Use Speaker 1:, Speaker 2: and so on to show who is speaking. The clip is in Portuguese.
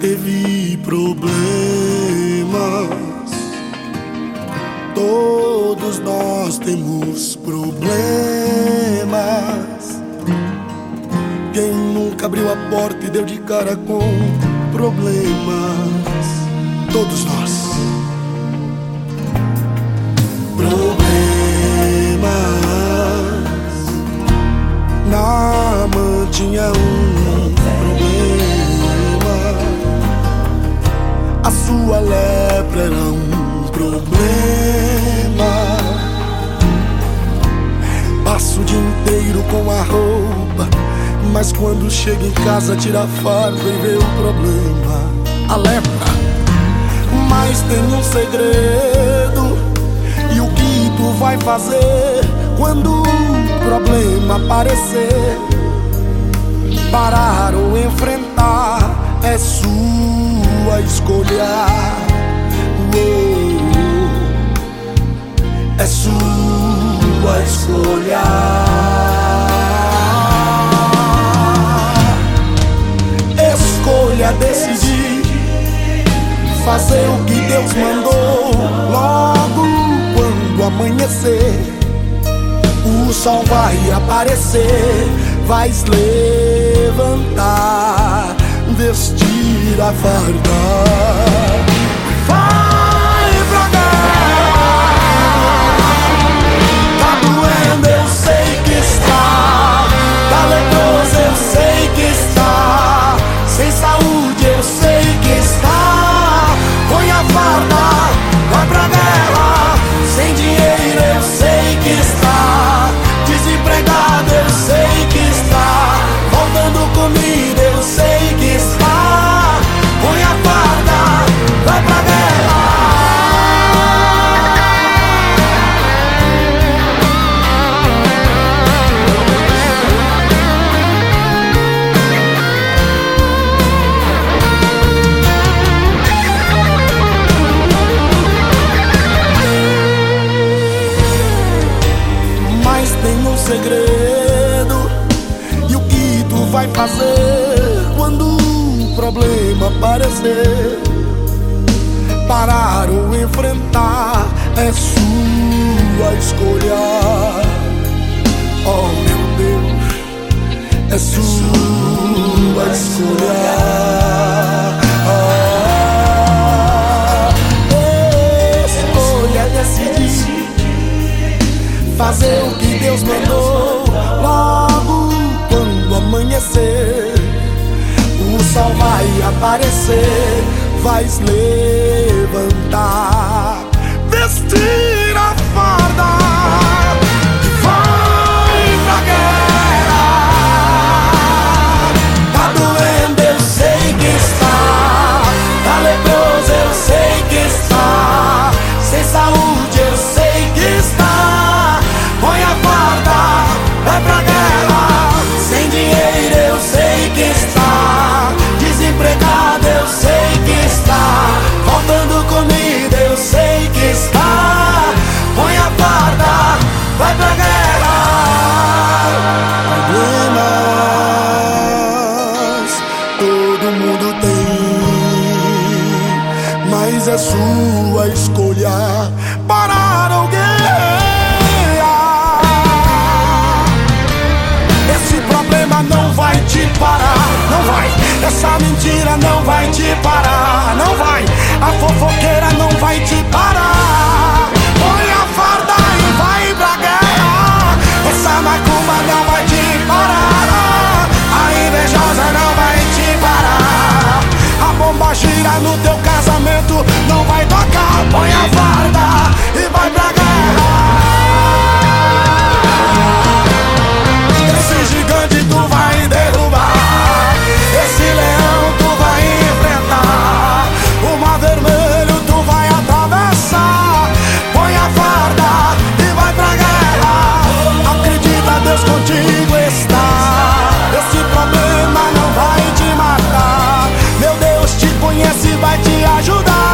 Speaker 1: teve problemas, todos nós temos problemas. Quem nunca abriu a porta e deu de cara com problemas? Todos nós. Problemas na mãe tinha um problema. A sua lepra era um problema. Passa o dia inteiro com a roupa, mas quando chega em casa tira a farda e vê o problema, a lepra. Mas tem um segredo, e o que tu vai fazer quando o problema aparecer? Parar ou enfrentar é sua escolha. É sua escolha. Escolha decidir fazer o que Deus mandou. Logo quando amanhecer, o sol vai aparecer. Vais levantar, vestir a farda, vai pra guerra. Tá doendo, eu sei que está. Tá leproso, eu sei que está. Sem saúde, eu sei que está. Põe a farda, vai pra guerra. Sem dinheiro, eu sei que está. Desempregado, eu sei que está. Faltando comida, eu sei que está. Põe a farda, vai pra guerra. Mas tem um segredo, e o que tu vai fazer quando o problema aparecer? Parar ou enfrentar é sua escolha. Oh meu Deus, é sua escolha. Escolha decidir fazer o que Deus mandou. Logo quando amanhecer, o sol vai aparecer. Vais levantar, vestir a farda, vai pra guerra. Tá doendo, eu sei que está. Tá leproso, eu sei que está. Sem saúde, eu sei que está. Põe a farda, vai pra guerra. Sem dinheiro, eu sei que está. Desempregado, eu sei que está. Faltando comida, eu sei que está. Põe a farda, vai pra guerra. Problemas todo mundo tem, mas é sua escolha parar ou guerrear. Esse problema não vai te parar, não vai. Essa mentira não vai te parar, não vai. A fofoqueira não vai te parar. Põe a farda e vai pra guerra. Essa macumba não vai te parar. A invejosa não vai te parar. A bomba gira no teu casamento não vai tocar. Põe a farda e vai pra guerra. Esse gigante tu vai derrubar. Esse leão tu vai enfrentar. O mar vermelho tu vai atravessar. Põe a farda e vai pra guerra. Acredita, Deus contigo está. Esse problema não vai te matar. Meu Deus te conhece e vai te ajudar.